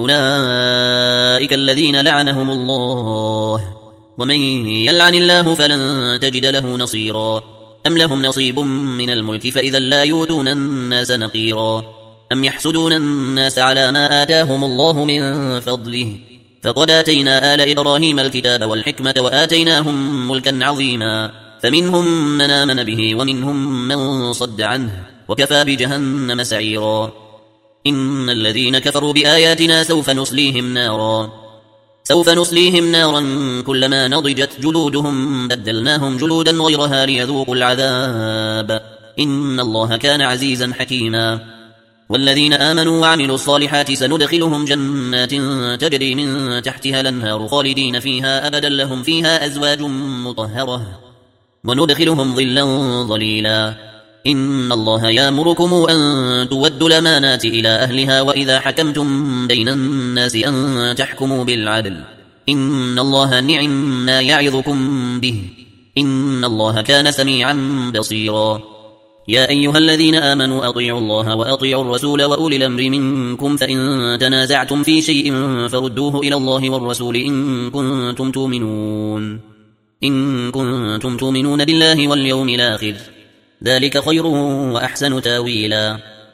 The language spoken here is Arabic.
أولئك الذين لعنهم الله ومن يلعن الله فلن تجد له نصيرا أم لهم نصيب من الملك فإذا لا يؤتون الناس نقيرا أم يحسدون الناس على ما آتاهم الله من فضله فقد آتينا آل إبراهيم الكتاب والحكمة وآتيناهم ملكا عظيما فمنهم من آمن به ومنهم من صد عنه وكفى بجهنم سعيرا إن الذين كفروا بآياتنا سوف نصليهم نارا كلما نضجت جلودهم بدلناهم جلودا غيرها ليذوقوا العذاب إن الله كان عزيزا حكيما والذين آمنوا وعملوا الصالحات سندخلهم جنات تجري من تحتها الأنهار خالدين فيها أبدا لهم فيها أزواج مطهرة وندخلهم ظلا ظليلا إن الله يأمركم أن تودوا الأمانات إلى أهلها وإذا حكمتم بين الناس أن تحكموا بالعدل إن الله نعم ما يعظكم به إن الله كان سميعا بصيرا يا أيها الذين آمنوا أطيعوا الله وأطيعوا الرسول وأولي الأمر منكم فإن تنازعتم في شيء فردوه إلى الله والرسول إن كنتم تؤمنون بالله واليوم الآخر ذلك خير وأحسن تاويلا